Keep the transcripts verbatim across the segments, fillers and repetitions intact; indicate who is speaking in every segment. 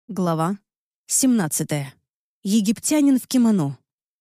Speaker 1: Глава семнадцатая. Египтянин в кимоно.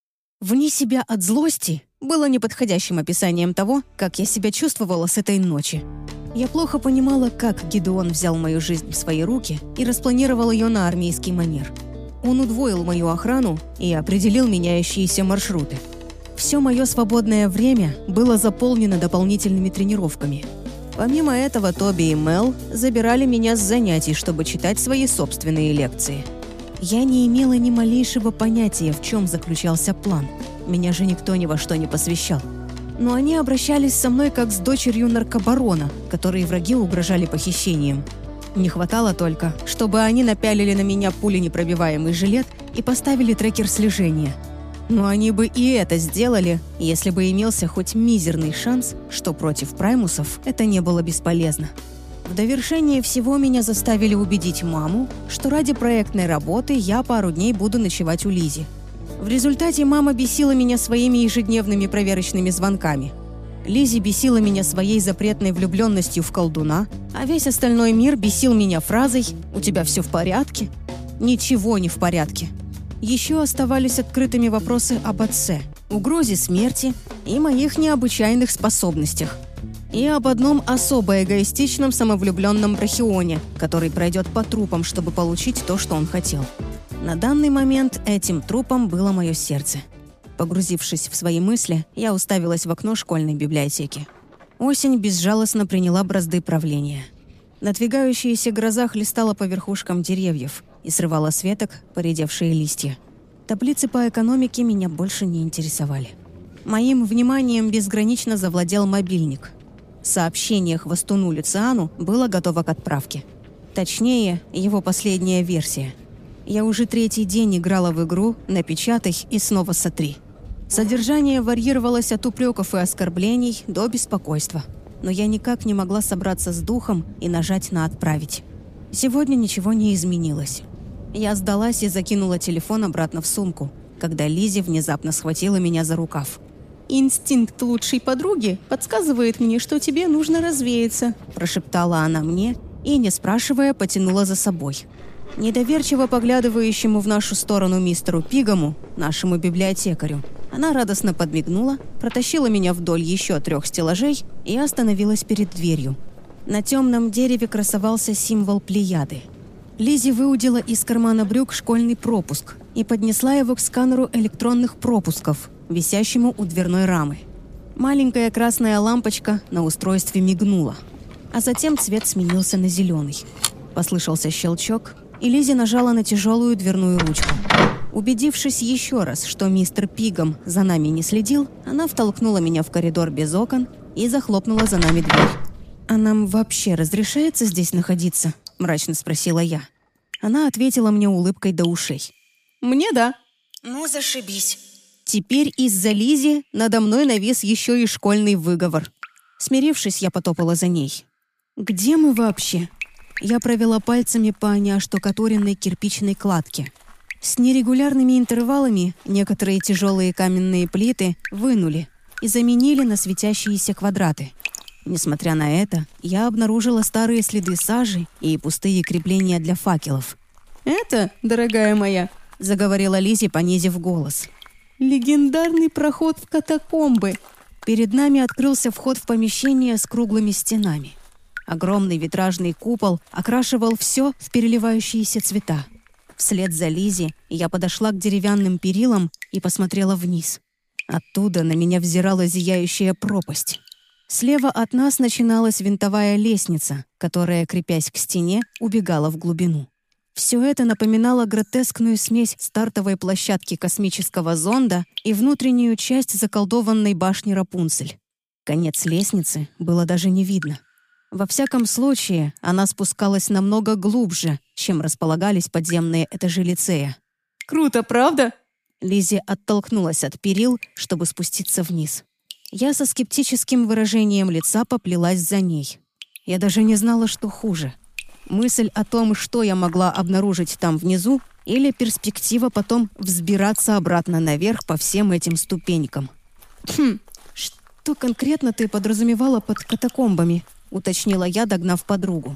Speaker 1: «Вне себя от злости» было неподходящим описанием того, как я себя чувствовала с этой ночи. Я плохо понимала, как Гидеон взял мою жизнь в свои руки и распланировал ее на армейский манер. Он удвоил мою охрану и определил меняющиеся маршруты. Все мое свободное время было заполнено дополнительными тренировками. Помимо этого, Тоби и Мел забирали меня с занятий, чтобы читать свои собственные лекции. Я не имела ни малейшего понятия, в чем заключался план. Меня же никто ни во что не посвящал. Но они обращались со мной как с дочерью наркобарона, которой враги угрожали похищением. Не хватало только, чтобы они напялили на меня пуленепробиваемый жилет и поставили трекер слежения. Но они бы и это сделали, если бы имелся хоть мизерный шанс, что против праймусов это не было бесполезно. В довершение всего меня заставили убедить маму, что ради проектной работы я пару дней буду ночевать у Лизи. В результате мама бесила меня своими ежедневными проверочными звонками. Лизи бесила меня своей запретной влюбленностью в колдуна, а весь остальной мир бесил меня фразой «У тебя все в порядке?» «Ничего не в порядке». Еще оставались открытыми вопросы об отце, угрозе смерти и моих необычайных способностях. И об одном особо эгоистичном самовлюбленном брахионе, который пройдет по трупам, чтобы получить то, что он хотел. На данный момент этим трупом было мое сердце. Погрузившись в свои мысли, я уставилась в окно школьной библиотеки. Осень безжалостно приняла бразды правления. Надвигающаяся гроза хлестала по верхушкам деревьев и срывала с веток поредевшие листья. Таблицы по экономике меня больше не интересовали. Моим вниманием безгранично завладел мобильник. Сообщение хвостуну Люциану было готово к отправке. Точнее, его последняя версия. Я уже третий день играла в игру «Напечатай и снова сотри». Содержание варьировалось от упреков и оскорблений до беспокойства. Но я никак не могла собраться с духом и нажать на «Отправить». Сегодня ничего не изменилось. Я сдалась и закинула телефон обратно в сумку, когда Лизи внезапно схватила меня за рукав. «Инстинкт лучшей подруги подсказывает мне, что тебе нужно развеяться», прошептала она мне и, не спрашивая, потянула за собой. Недоверчиво поглядывающему в нашу сторону мистеру Пигому, нашему библиотекарю, она радостно подмигнула, протащила меня вдоль еще трех стеллажей и остановилась перед дверью. На темном дереве красовался символ Плеяды. Лизи выудила из кармана брюк школьный пропуск и поднесла его к сканеру электронных пропусков, висящему у дверной рамы. Маленькая красная лампочка на устройстве мигнула, а затем цвет сменился на зеленый. Послышался щелчок, и Лизи нажала на тяжелую дверную ручку. Убедившись еще раз, что мистер Пигом за нами не следил, она втолкнула меня в коридор без окон и захлопнула за нами дверь. «А нам вообще разрешается здесь находиться?» – мрачно спросила я. Она ответила мне улыбкой до ушей. «Мне да».
Speaker 2: «Ну, зашибись».
Speaker 1: Теперь из-за Лизи надо мной навис еще и школьный выговор. Смирившись, я потопала за ней. «Где мы вообще?» Я провела пальцами по неоштукатуренной кирпичной кладке. С нерегулярными интервалами некоторые тяжелые каменные плиты вынули и заменили на светящиеся квадраты. Несмотря на это, я обнаружила старые следы сажи и пустые крепления для факелов. «Это, дорогая моя», — заговорила Лизи, понизив голос, — «легендарный проход в катакомбы». Перед нами открылся вход в помещение с круглыми стенами. Огромный витражный купол окрашивал все в переливающиеся цвета. Вслед за Лизи я подошла к деревянным перилам и посмотрела вниз. Оттуда на меня взирала зияющая пропасть. Слева от нас начиналась винтовая лестница, которая, крепясь к стене, убегала в глубину. Все это напоминало гротескную смесь стартовой площадки космического зонда и внутреннюю часть заколдованной башни Рапунцель. Конец лестницы было даже не видно. Во всяком случае, она спускалась намного глубже, чем располагались подземные этажи лицея. «Круто, правда?» Лизи оттолкнулась от перил, чтобы спуститься вниз. Я со скептическим выражением лица поплелась за ней. Я даже не знала, что хуже. Мысль о том, что я могла обнаружить там внизу, или перспектива потом взбираться обратно наверх по всем этим ступенькам. «Хм, что конкретно ты подразумевала под катакомбами?» — уточнила я, догнав подругу.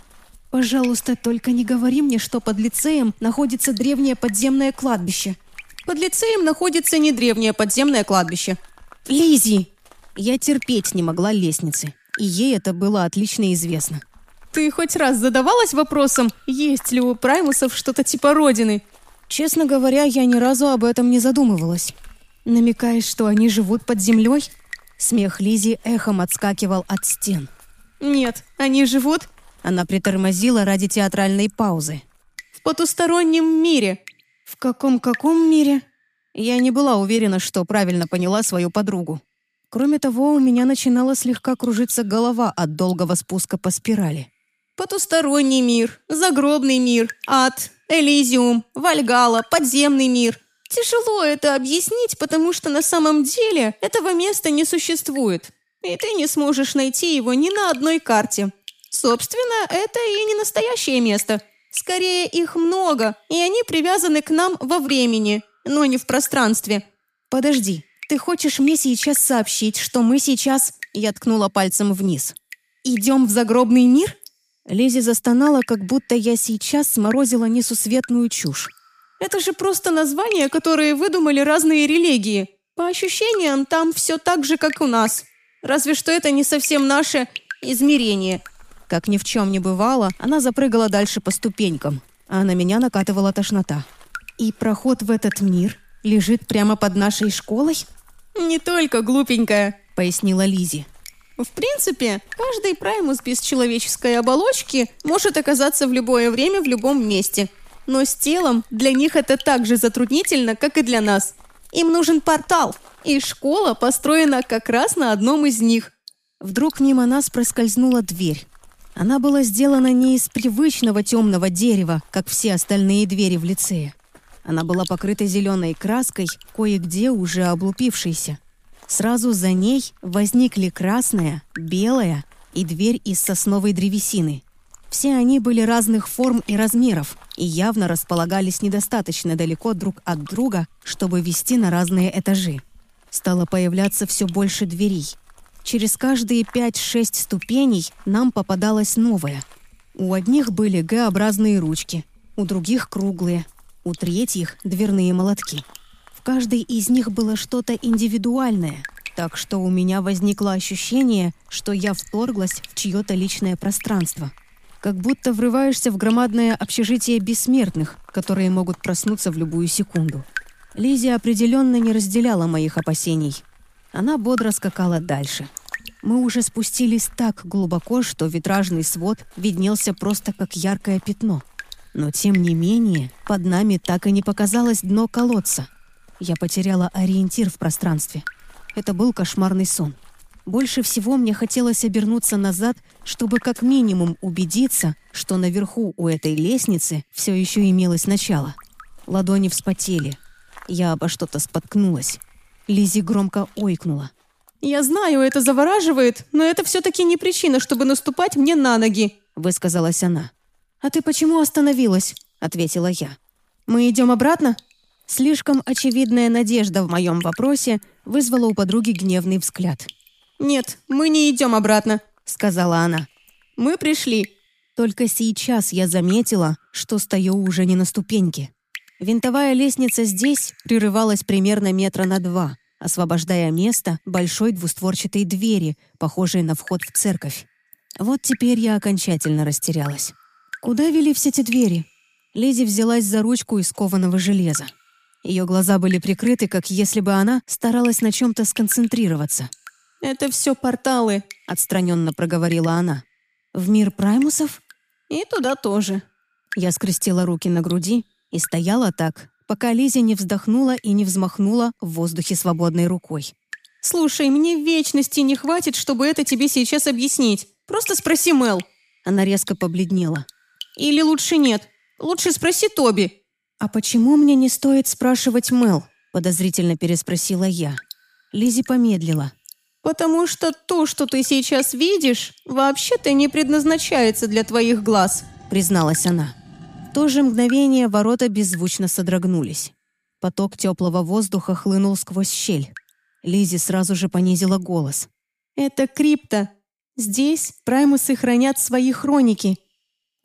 Speaker 1: Пожалуйста, только не говори мне, что под лицеем находится древнее подземное кладбище. Под лицеем находится не древнее подземное кладбище. Лиззи! Я терпеть не могла лестницы, и ей это было отлично известно. Ты хоть раз задавалась вопросом, есть ли у праймусов что-то типа родины? Честно говоря, я ни разу об этом не задумывалась. Намекаешь, что они живут под землей? Смех Лиззи эхом отскакивал от стен. Нет, они живут... Она притормозила ради театральной паузы. В потустороннем мире. В каком-каком мире? Я не была уверена, что правильно поняла свою подругу. Кроме того, у меня начинала слегка кружиться голова от долгого спуска по спирали. Потусторонний мир, загробный мир, ад, Элизиум, Вальгалла, подземный мир. Тяжело это объяснить, потому что на самом деле этого места не существует. И ты не сможешь найти его ни на одной карте. Собственно, это и не настоящее место. Скорее, их много, и они привязаны к нам во времени, но не в пространстве. Подожди, ты хочешь мне сейчас сообщить, что мы сейчас... Я ткнула пальцем вниз. Идем в загробный мир? Лиззи застонала, как будто я сейчас сморозила несусветную чушь. Это же просто названия, которые выдумали разные религии. По ощущениям, там все так же, как у нас. Разве что это не совсем наше измерение. Как ни в чем не бывало, она запрыгала дальше по ступенькам, а на меня накатывала тошнота. И проход в этот мир лежит прямо под нашей школой? «Не только, глупенькая», — пояснила Лиззи. «В принципе, каждый праймус без человеческой оболочки может оказаться в любое время в любом месте. Но с телом для них это так же затруднительно, как и для нас. Им нужен портал, и школа построена как раз на одном из них». Вдруг мимо нас проскользнула дверь. Она была сделана не из привычного темного дерева, как все остальные двери в лицее. Она была покрыта зеленой краской, кое-где уже облупившейся. Сразу за ней возникли красная, белая и дверь из сосновой древесины. Все они были разных форм и размеров и явно располагались недостаточно далеко друг от друга, чтобы вести на разные этажи. Стало появляться все больше дверей. Через каждые пять-шесть ступеней нам попадалась новая. У одних были Г-образные ручки, у других круглые, у третьих дверные молотки. В каждой из них было что-то индивидуальное, так что у меня возникло ощущение, что я вторглась в чье-то личное пространство. Как будто врываешься в громадное общежитие бессмертных, которые могут проснуться в любую секунду. Лиззи определенно не разделяла моих опасений. Она бодро скакала дальше. Мы уже спустились так глубоко, что витражный свод виднелся просто как яркое пятно. Но тем не менее, под нами так и не показалось дно колодца. Я потеряла ориентир в пространстве. Это был кошмарный сон. Больше всего мне хотелось обернуться назад, чтобы как минимум убедиться, что наверху у этой лестницы все еще имелось начало. Ладони вспотели. Я обо что-то споткнулась. Лиззи громко ойкнула. «Я знаю, это завораживает, но это все-таки не причина, чтобы наступать мне на ноги», — высказалась она. «А ты почему остановилась?» — ответила я. «Мы идем обратно?» Слишком очевидная надежда в моем вопросе вызвала у подруги гневный взгляд. «Нет, мы не идем обратно», — сказала она. «Мы пришли». Только сейчас я заметила, что стою уже не на ступеньке. Винтовая лестница здесь прерывалась примерно метра на два, освобождая место большой двустворчатой двери, похожей на вход в церковь. Вот теперь я окончательно растерялась. Куда вели все эти двери? Лиззи взялась за ручку из кованого железа. Ее глаза были прикрыты, как если бы она старалась на чем-то сконцентрироваться. «Это все порталы», — отстраненно проговорила она. «В мир праймусов?» «И туда тоже». Я скрестила руки на груди и стояла так, пока Лиззи не вздохнула и не взмахнула в воздухе свободной рукой. «Слушай, мне вечности не хватит, чтобы это тебе сейчас объяснить. Просто спроси Мел». Она резко побледнела. «Или лучше нет. Лучше спроси Тоби». «А почему мне не стоит спрашивать Мел?» — подозрительно переспросила я. Лиззи помедлила. «Потому что то, что ты сейчас видишь, вообще-то не предназначается для твоих глаз», — призналась она. В то же мгновение ворота беззвучно содрогнулись. Поток теплого воздуха хлынул сквозь щель. Лиззи сразу же понизила голос. «Это крипта. Здесь праймусы хранят свои хроники».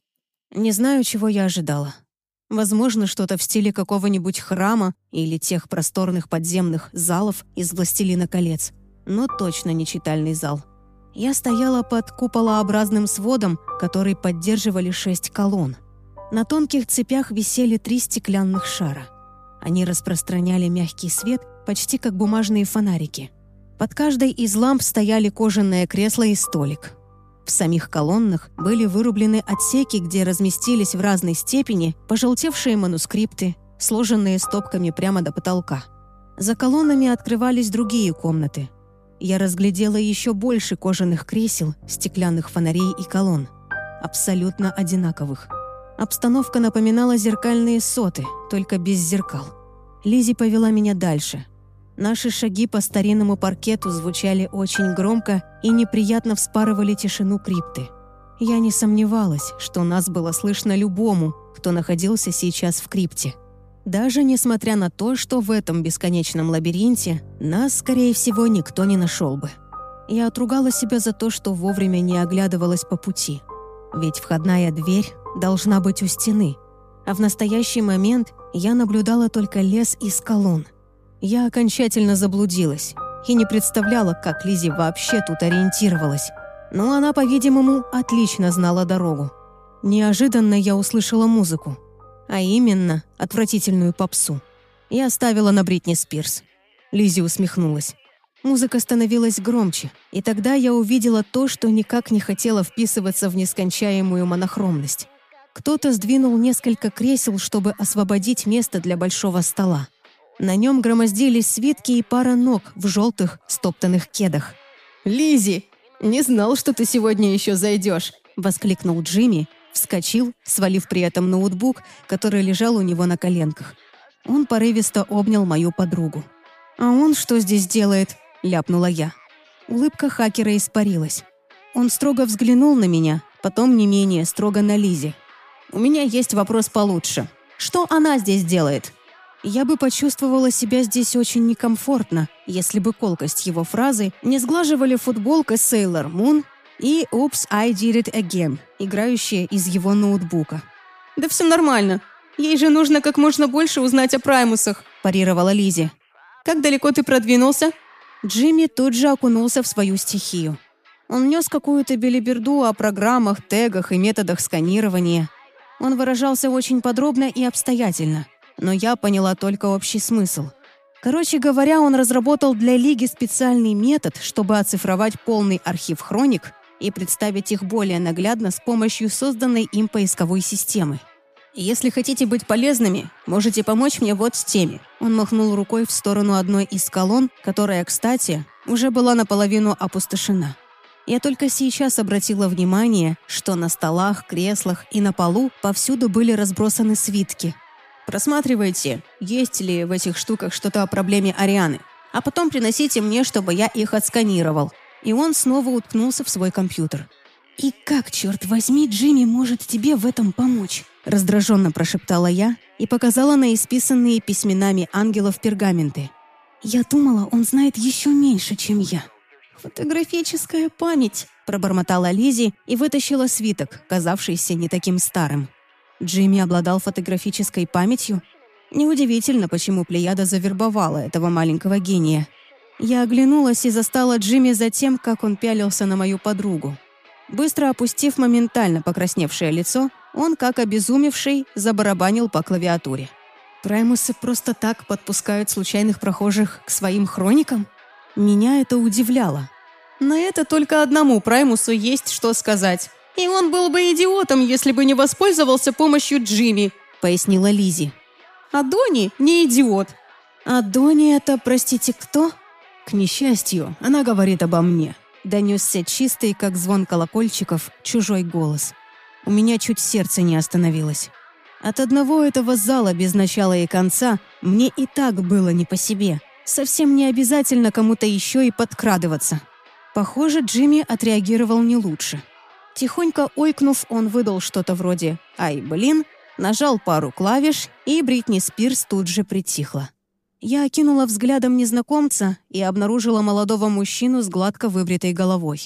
Speaker 1: Не знаю, чего я ожидала. Возможно, что-то в стиле какого-нибудь храма или тех просторных подземных залов из «Властелина колец», но точно не читальный зал. Я стояла под куполообразным сводом, который поддерживали шесть колонн. На тонких цепях висели три стеклянных шара. Они распространяли мягкий свет, почти как бумажные фонарики. Под каждой из ламп стояли кожаное кресло и столик. В самих колоннах были вырублены отсеки, где разместились в разной степени пожелтевшие манускрипты, сложенные стопками прямо до потолка. За колоннами открывались другие комнаты. Я разглядела еще больше кожаных кресел, стеклянных фонарей и колонн. Абсолютно одинаковых. Обстановка напоминала зеркальные соты, только без зеркал. Лиззи повела меня дальше. Наши шаги по старинному паркету звучали очень громко и неприятно вспарывали тишину крипты. Я не сомневалась, что нас было слышно любому, кто находился сейчас в крипте. Даже несмотря на то, что в этом бесконечном лабиринте нас, скорее всего, никто не нашел бы. Я отругала себя за то, что вовремя не оглядывалась по пути. Ведь входная дверь должна быть у стены. А в настоящий момент я наблюдала только лес из колонн. Я окончательно заблудилась и не представляла, как Лиззи вообще тут ориентировалась. Но она, по-видимому, отлично знала дорогу. Неожиданно я услышала музыку, а именно отвратительную попсу. Я ставила на Бритни Спирс. Лиззи усмехнулась. Музыка становилась громче, и тогда я увидела то, что никак не хотело вписываться в нескончаемую монохромность. Кто-то сдвинул несколько кресел, чтобы освободить место для большого стола. На нем громоздились свитки и пара ног в желтых стоптанных кедах. «Лиззи, не знал, что ты сегодня еще зайдешь!» — воскликнул Джимми, вскочил, свалив при этом ноутбук, который лежал у него на коленках. Он порывисто обнял мою подругу. «А он что здесь делает?» — ляпнула я. Улыбка хакера испарилась. Он строго взглянул на меня, потом не менее строго на Лиззи. «У меня есть вопрос получше. Что она здесь делает?» Я бы почувствовала себя здесь очень некомфортно, если бы колкость его фразы не сглаживали футболка Sailor Moon и «Oops, I did it again», играющая из его ноутбука. «Да все нормально. Ей же нужно как можно больше узнать о праймусах», – парировала Лиззи. «Как далеко ты продвинулся?» Джимми тут же окунулся в свою стихию. Он нес какую-то белиберду о программах, тегах и методах сканирования. Он выражался очень подробно и обстоятельно. Но я поняла только общий смысл. Короче говоря, он разработал для Лиги специальный метод, чтобы оцифровать полный архив хроник и представить их более наглядно с помощью созданной им поисковой системы. «Если хотите быть полезными, можете помочь мне вот с теми». Он махнул рукой в сторону одной из колонн, которая, кстати, уже была наполовину опустошена. Я только сейчас обратила внимание, что на столах, креслах и на полу повсюду были разбросаны свитки. Просматривайте, есть ли в этих штуках что-то о проблеме Арианы, а потом приносите мне, чтобы я их отсканировал». И он снова уткнулся в свой компьютер. «И как, черт возьми, Джимми может тебе в этом помочь?» Раздраженно прошептала я и показала на исписанные письменами ангелов пергаменты. «Я думала, он знает еще меньше, чем я». «Фотографическая память», – пробормотала Лиззи и вытащила свиток, казавшийся не таким старым. Джимми обладал фотографической памятью? Неудивительно, почему Плеяда завербовала этого маленького гения. Я оглянулась и застала Джимми за тем, как он пялился на мою подругу. Быстро опустив моментально покрасневшее лицо, он, как обезумевший, забарабанил по клавиатуре. Праймусы просто так подпускают случайных прохожих к своим хроникам? Меня это удивляло. На это только одному Праймусу есть что сказать. «И он был бы идиотом, если бы не воспользовался помощью Джимми», — пояснила Лиззи. «А Донни не идиот». «А Донни это, простите, кто?» «К несчастью, она говорит обо мне», — донесся чистый, как звон колокольчиков, чужой голос. У меня чуть сердце не остановилось. От одного этого зала без начала и конца мне и так было не по себе. Совсем не обязательно кому-то еще и подкрадываться. Похоже, Джимми отреагировал не лучше. Тихонько ойкнув, он выдал что-то вроде «Ай, блин», нажал пару клавиш, и Бритни Спирс тут же притихла. Я окинула взглядом незнакомца и обнаружила молодого мужчину с гладко выбритой головой.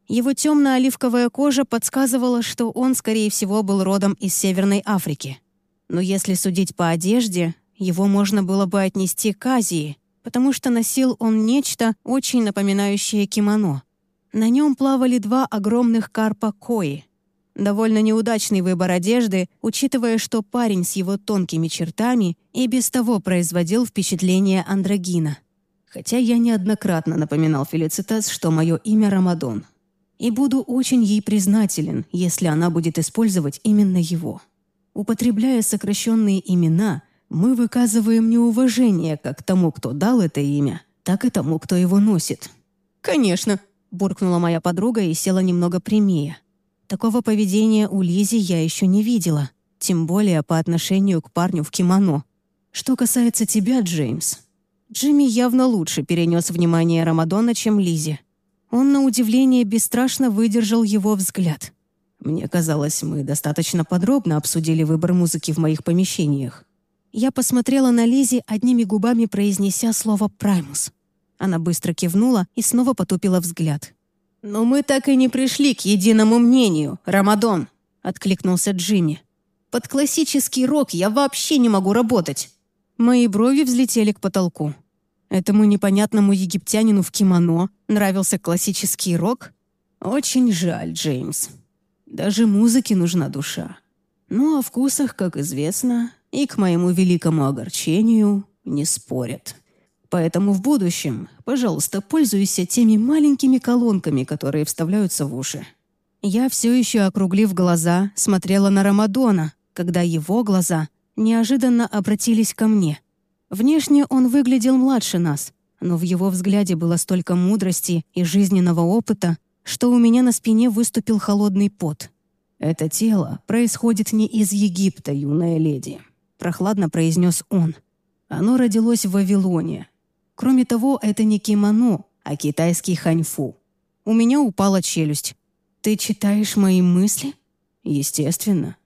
Speaker 1: Его темно-оливковая кожа подсказывала, что он, скорее всего, был родом из Северной Африки. Но если судить по одежде, его можно было бы отнести к Азии, потому что носил он нечто, очень напоминающее кимоно. На нем плавали два огромных карпа кои. Довольно неудачный выбор одежды, учитывая, что парень с его тонкими чертами и без того производил впечатление андрогина. Хотя я неоднократно напоминал Фелицитас, что мое имя Рамадон. И буду очень ей признателен, если она будет использовать именно его. Употребляя сокращенные имена, мы выказываем неуважение как тому, кто дал это имя, так и тому, кто его носит. «Конечно», — буркнула моя подруга и села немного прямее. Такого поведения у Лизи я еще не видела, тем более по отношению к парню в кимоно. Что касается тебя, Джеймс, Джимми явно лучше перенес внимание Рамадона, чем Лизи. Он, на удивление, бесстрашно выдержал его взгляд. Мне казалось, мы достаточно подробно обсудили выбор музыки в моих помещениях. Я посмотрела на Лизи, одними губами произнеся слово «праймус». Она быстро кивнула и снова потупила взгляд. «Но мы так и не пришли к единому мнению, Рамадон», — откликнулся Джимми. «Под классический рок я вообще не могу работать». Мои брови взлетели к потолку. Этому непонятному египтянину в кимоно нравился классический рок? Очень жаль, Джеймс. Даже музыке нужна душа. Ну, о вкусах, как известно, и, к моему великому огорчению, не спорят. Поэтому в будущем, пожалуйста, пользуйся теми маленькими колонками, которые вставляются в уши. Я все еще, округлив глаза, смотрела на Рамадона, когда его глаза неожиданно обратились ко мне. Внешне он выглядел младше нас, но в его взгляде было столько мудрости и жизненного опыта, что у меня на спине выступил холодный пот. «Это тело происходит не из Египта, юная леди», — прохладно произнес он. «Оно родилось в Вавилоне. Кроме того, это не кимоно, а китайский ханьфу». У меня упала челюсть. «Ты читаешь мои мысли?» «Естественно.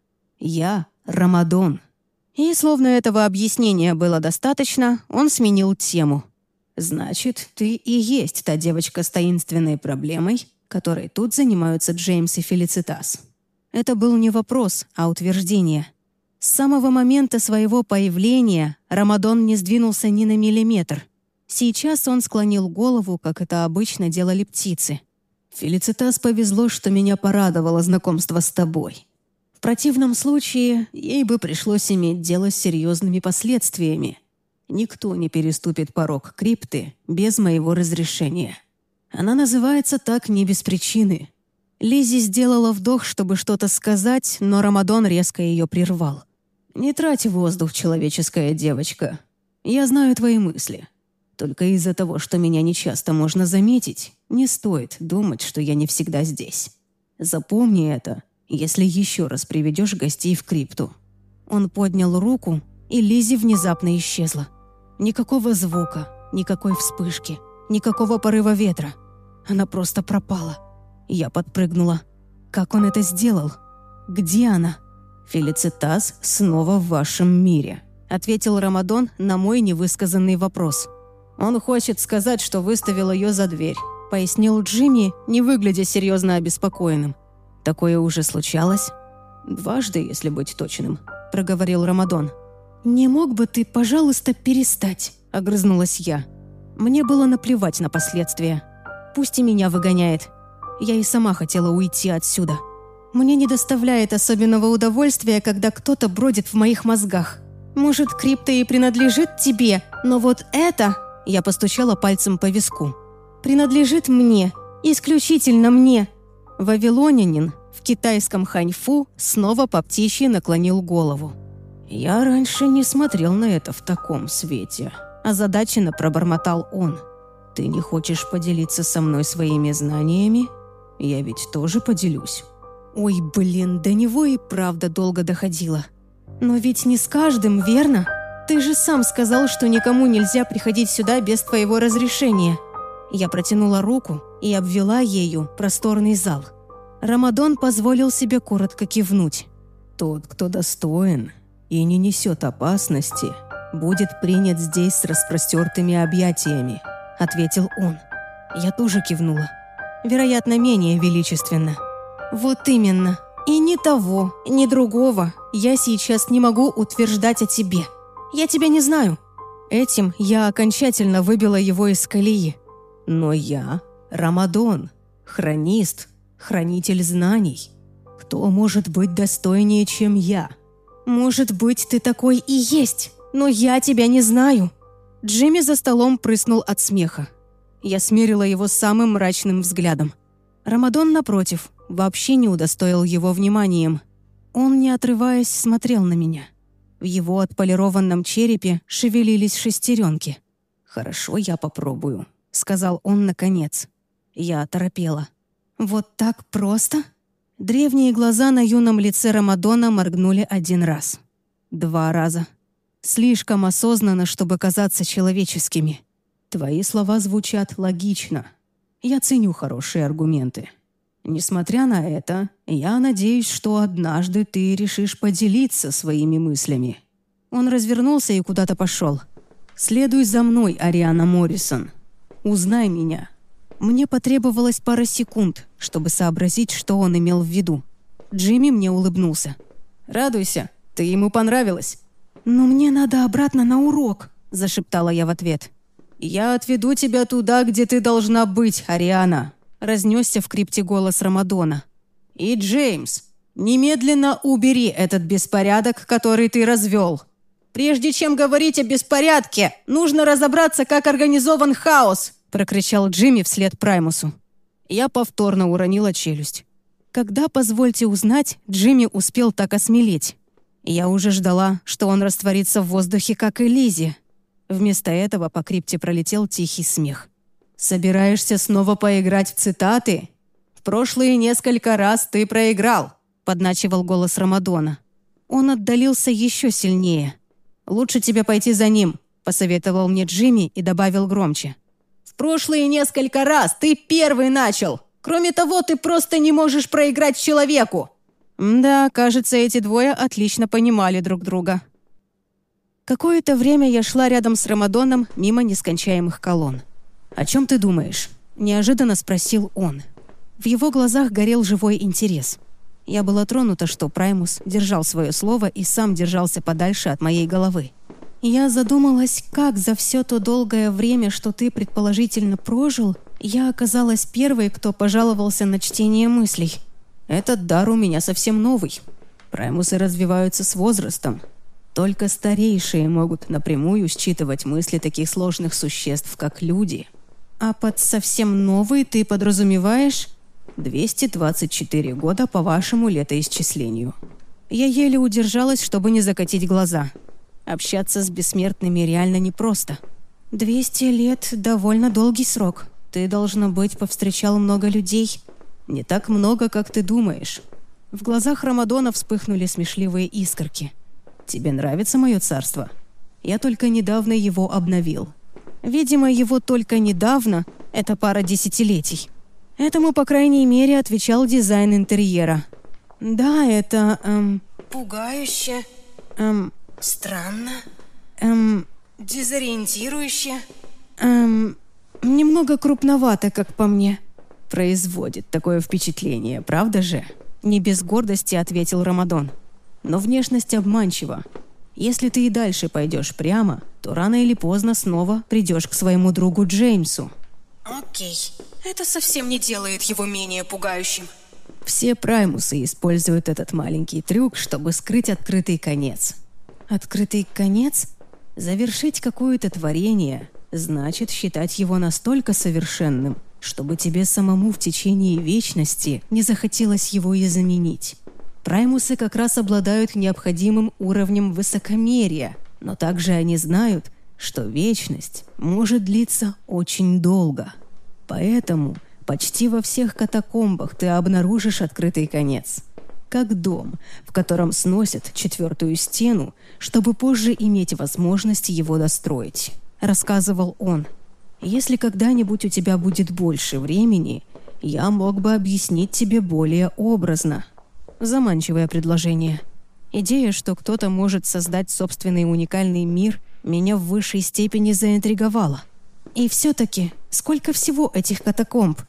Speaker 1: Я Рамадон». И, словно этого объяснения было достаточно, он сменил тему. «Значит, ты и есть та девочка с таинственной проблемой, которой тут занимаются Джеймс и Фелицитас». Это был не вопрос, а утверждение. С самого момента своего появления Рамадон не сдвинулся ни на миллиметр. Сейчас он склонил голову, как это обычно делали птицы. «Фелицитас повезло, что меня порадовало знакомство с тобой. В противном случае ей бы пришлось иметь дело с серьезными последствиями. Никто не переступит порог крипты без моего разрешения. Она называется так не без причины». Лиззи сделала вдох, чтобы что-то сказать, но Рамадон резко ее прервал. «Не трать воздух, человеческая девочка. Я знаю твои мысли. Только из-за того, что меня нечасто можно заметить, не стоит думать, что я не всегда здесь. Запомни это, если еще раз приведешь гостей в крипту». Он поднял руку, и Лиззи внезапно исчезла. Никакого звука, никакой вспышки, никакого порыва ветра. Она просто пропала. Я подпрыгнула. Как он это сделал? Где она? «Фелицитас снова в вашем мире», — ответил Рамадон на мой невысказанный вопрос. «Он хочет сказать, что выставил ее за дверь», — пояснил Джимми, не выглядя серьезно обеспокоенным. «Такое уже случалось?» «Дважды, если быть точным», — проговорил Рамадон. «Не мог бы ты, пожалуйста, перестать?» — огрызнулась я. Мне было наплевать на последствия. Пусть и меня выгоняет. Я и сама хотела уйти отсюда. Мне не доставляет особенного удовольствия, когда кто-то бродит в моих мозгах. Может, крипта и принадлежит тебе, но вот это...» Я постучала пальцем по виску. «Принадлежит мне. Исключительно мне». Вавилонянин в китайском ханьфу снова по птичьи наклонил голову. «Я раньше не смотрел на это в таком свете», – озадаченно пробормотал он. «Ты не хочешь поделиться со мной своими знаниями? Я ведь тоже поделюсь». Ой, блин, до него и правда долго доходило. «Но ведь не с каждым, верно? Ты же сам сказал, что никому нельзя приходить сюда без твоего разрешения». Я протянула руку и обвела ею просторный зал. Рамадон позволил себе коротко кивнуть. «Тот, кто достоин и не несет опасности, будет принят здесь с распростертыми объятиями», — ответил он. Я тоже кивнула. вероятно, менее величественно. Вот именно. И ни того, ни другого я сейчас не могу утверждать о тебе. Я тебя не знаю. Этим я окончательно выбила его из колеи. Но я Рамадон, хронист, хранитель знаний. Кто может быть достойнее, чем я? Может быть, ты такой и есть, но я тебя не знаю. Джимми за столом прыснул от смеха. Я смерила его самым мрачным взглядом. Рамадон, напротив, вообще не удостоил его вниманием. Он, не отрываясь, смотрел на меня. В его отполированном черепе шевелились шестеренки. «Хорошо, я попробую», — сказал он наконец. Я оторопела. «Вот так просто?» Древние глаза на юном лице Рамадона моргнули один раз. Два раза. Слишком осознанно, чтобы казаться человеческими. «Твои слова звучат логично. Я ценю хорошие аргументы. Несмотря на это, я надеюсь, что однажды ты решишь поделиться своими мыслями». Он развернулся и куда-то пошел. «Следуй за мной, Ариана Моррисон. Узнай меня». Мне потребовалось пара секунд, чтобы сообразить, что он имел в виду. Джимми мне улыбнулся. «Радуйся, ты ему понравилась». «Но мне надо обратно на урок», – зашептала я в ответ. «Я отведу тебя туда, где ты должна быть, Ариана», – разнесся в крипте голос Рамадона. «И, Джеймс, немедленно убери этот беспорядок, который ты развел. Прежде чем говорить о беспорядке, нужно разобраться, как организован хаос», – прокричал Джимми вслед Праймусу. Я повторно уронила челюсть. Когда, позвольте узнать, Джимми успел так осмелеть? Я уже ждала, что он растворится в воздухе, как и Лиззи. Вместо этого по крипте пролетел тихий смех. «Собираешься снова поиграть в цитаты? В прошлые несколько раз ты проиграл», — подначивал голос Рамадона. Он отдалился еще сильнее. «Лучше тебе пойти за ним», — посоветовал мне Джимми и добавил громче. «В прошлые несколько раз ты первый начал. Кроме того, ты просто не можешь проиграть человеку». Да, кажется, эти двое отлично понимали друг друга. Какое-то время я шла рядом с Рамадоном мимо нескончаемых колонн. «О чем ты думаешь?» – неожиданно спросил он. В его глазах горел живой интерес. Я была тронута, что Праймус держал свое слово и сам держался подальше от моей головы. Я задумалась, как за все то долгое время, что ты предположительно прожил, я оказалась первой, кто пожаловался на чтение мыслей. Этот дар у меня совсем новый. Праймусы развиваются с возрастом. Только старейшие могут напрямую считывать мысли таких сложных существ, как люди. А под совсем новый ты подразумеваешь двести двадцать четыре года по вашему летоисчислению. Я еле удержалась, чтобы не закатить глаза. Общаться с бессмертными реально непросто. двести лет – довольно долгий срок. Ты, должно быть, повстречал много людей. Не так много, как ты думаешь. В глазах Рамадона вспыхнули смешливые искорки. Тебе нравится мое царство? Я только недавно его обновил. Видимо, его только недавно – это пара десятилетий. Этому, по крайней мере, отвечал дизайн интерьера. Да, это... Эм,
Speaker 2: Пугающе.
Speaker 1: Эм,
Speaker 2: Странно.
Speaker 1: Эм,
Speaker 2: Дезориентирующе.
Speaker 1: Эм, немного крупновато, как по мне. Производит такое впечатление, правда же? Не без гордости ответил Рамадон. Но внешность обманчива. Если ты и дальше пойдешь прямо, то рано или поздно снова придешь к своему другу Джеймсу.
Speaker 2: Окей. Это совсем не делает его менее пугающим.
Speaker 1: Все праймусы используют этот маленький трюк, чтобы скрыть открытый конец. Открытый конец? Завершить какое-то творение значит считать его настолько совершенным, чтобы тебе самому в течение вечности не захотелось его и заменить. Праймусы как раз обладают необходимым уровнем высокомерия, но также они знают, что вечность может длиться очень долго. Поэтому почти во всех катакомбах ты обнаружишь открытый конец. Как дом, в котором сносят четвертую стену, чтобы позже иметь возможность его достроить, рассказывал он. Если когда-нибудь у тебя будет больше времени, я мог бы объяснить тебе более образно. Заманчивое предложение. Идея, что кто-то может создать собственный уникальный мир, меня в высшей степени заинтриговала. И все-таки, сколько всего этих катакомб?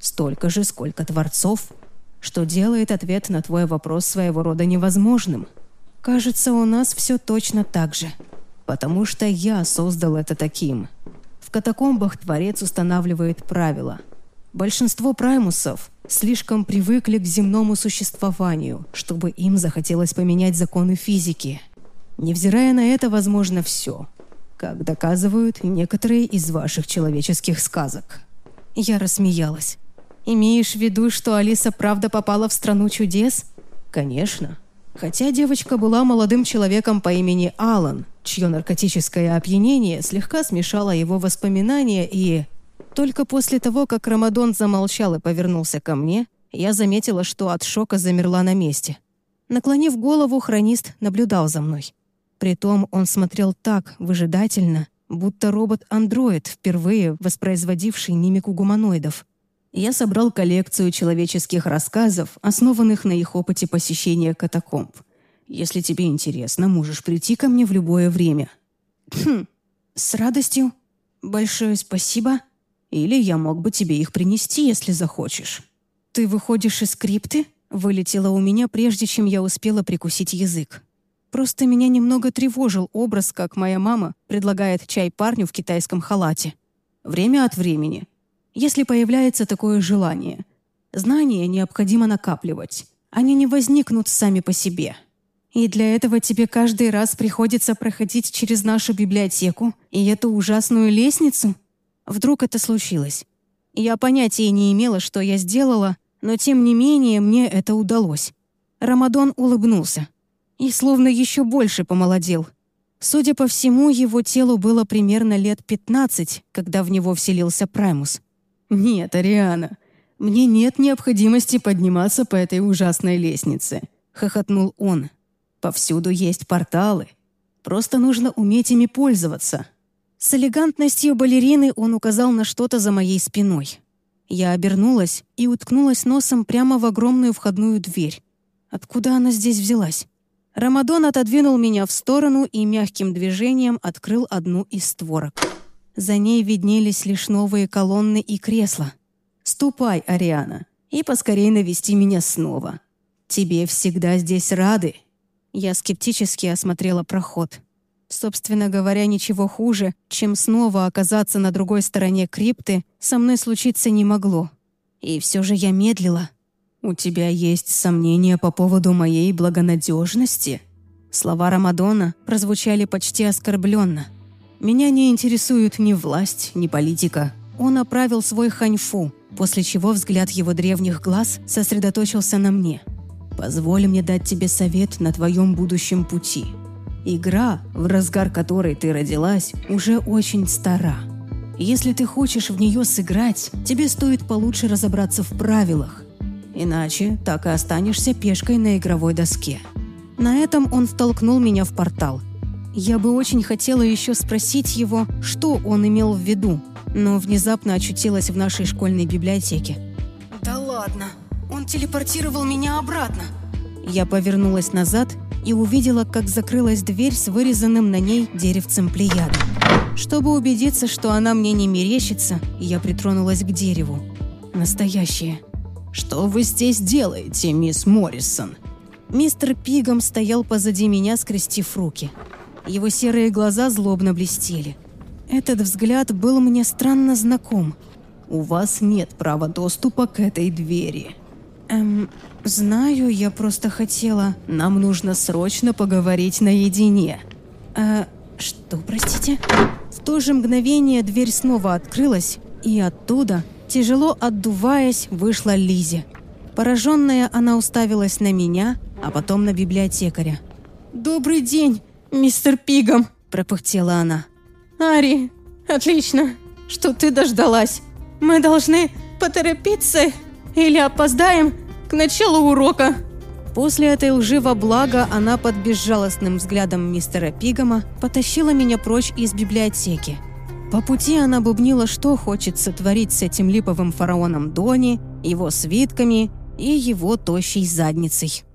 Speaker 1: столько же, сколько творцов, что делает ответ на твой вопрос своего рода невозможным. Кажется, у нас все точно так же, потому что я создал это таким. В катакомбах Творец устанавливает правила. Большинство праймусов слишком привыкли к земному существованию, чтобы им захотелось поменять законы физики. Невзирая на это, возможно все, как доказывают некоторые из ваших человеческих сказок. Я рассмеялась. Имеешь в виду, что Алиса правда попала в страну чудес? Конечно. Хотя девочка была молодым человеком по имени Алан, чье наркотическое опьянение слегка смешало его воспоминания, и... Только после того, как Рамадон замолчал и повернулся ко мне, я заметила, что от шока замерла на месте. Наклонив голову, хронист наблюдал за мной. Притом он смотрел так выжидательно, будто робот-андроид, впервые воспроизводивший мимику гуманоидов. Я собрал коллекцию человеческих рассказов, основанных на их опыте посещения катакомб. Если тебе интересно, можешь прийти ко мне в любое время. Хм, с радостью. Большое спасибо. Или я мог бы тебе их принести, если захочешь. Ты выходишь из крипты? Вылетело у меня, прежде чем я успела прикусить язык. Просто меня немного тревожил образ, как моя мама предлагает чай парню в китайском халате. Время от времени. Если появляется такое желание. Знания необходимо накапливать. Они не возникнут сами по себе. И для этого тебе каждый раз приходится проходить через нашу библиотеку и эту ужасную лестницу? Вдруг это случилось. Я понятия не имела, что я сделала, но тем не менее мне это удалось. Рамадон улыбнулся. И словно еще больше помолодел. Судя по всему, его телу было примерно лет пятнадцать, когда в него вселился Праймус. «Нет, Ариана, мне нет необходимости подниматься по этой ужасной лестнице», — хохотнул он. «Повсюду есть порталы. Просто нужно уметь ими пользоваться». С элегантностью балерины он указал на что-то за моей спиной. Я обернулась и уткнулась носом прямо в огромную входную дверь. Откуда она здесь взялась? Рамадон отодвинул меня в сторону и мягким движением открыл одну из створок. За ней виднелись лишь новые колонны и кресла. «Ступай, Ариана, и поскорей навести меня снова. Тебе всегда здесь рады». Я скептически осмотрела проход. Собственно говоря, ничего хуже, чем снова оказаться на другой стороне крипты, со мной случиться не могло. И все же я медлила. «У тебя есть сомнения по поводу моей благонадежности?» Слова Рамадона прозвучали почти оскорбленно. «Меня не интересует ни власть, ни политика». Он оправил свой ханьфу, после чего взгляд его древних глаз сосредоточился на мне. «Позволь мне дать тебе совет на твоем будущем пути. Игра, в разгар которой ты родилась, уже очень стара. Если ты хочешь в нее сыграть, тебе стоит получше разобраться в правилах. Иначе так и останешься пешкой на игровой доске». На этом он втолкнул меня в портал. Я бы очень хотела еще спросить его, что он имел в виду, но внезапно очутилась в нашей школьной библиотеке. «Да ладно, он телепортировал меня обратно». Я повернулась назад и увидела, как закрылась дверь с вырезанным на ней деревцем плеяды. Чтобы убедиться, что она мне не мерещится, я притронулась к дереву. Настоящее. «Что вы здесь делаете, мисс Моррисон?» Мистер Пигом стоял позади меня, скрестив руки. Его серые глаза злобно блестели. Этот взгляд был мне странно знаком. «У вас нет права доступа к этой двери». «Эм, знаю, я просто хотела...» «Нам нужно срочно поговорить наедине». «Э, что, простите?» В то же мгновение дверь снова открылась, и оттуда, тяжело отдуваясь, вышла Лизи. Пораженная, она уставилась на меня, а потом на библиотекаря. «Добрый день, мистер Пигом!» – пропыхтела она. «Ари, отлично, что ты дождалась. Мы должны поторопиться или опоздаем к началу урока». После этой лживого блага она под безжалостным взглядом мистера Пигома потащила меня прочь из библиотеки. По пути она бубнила, что хочет сотворить с этим липовым фараоном Дони, его свитками и его тощей задницей.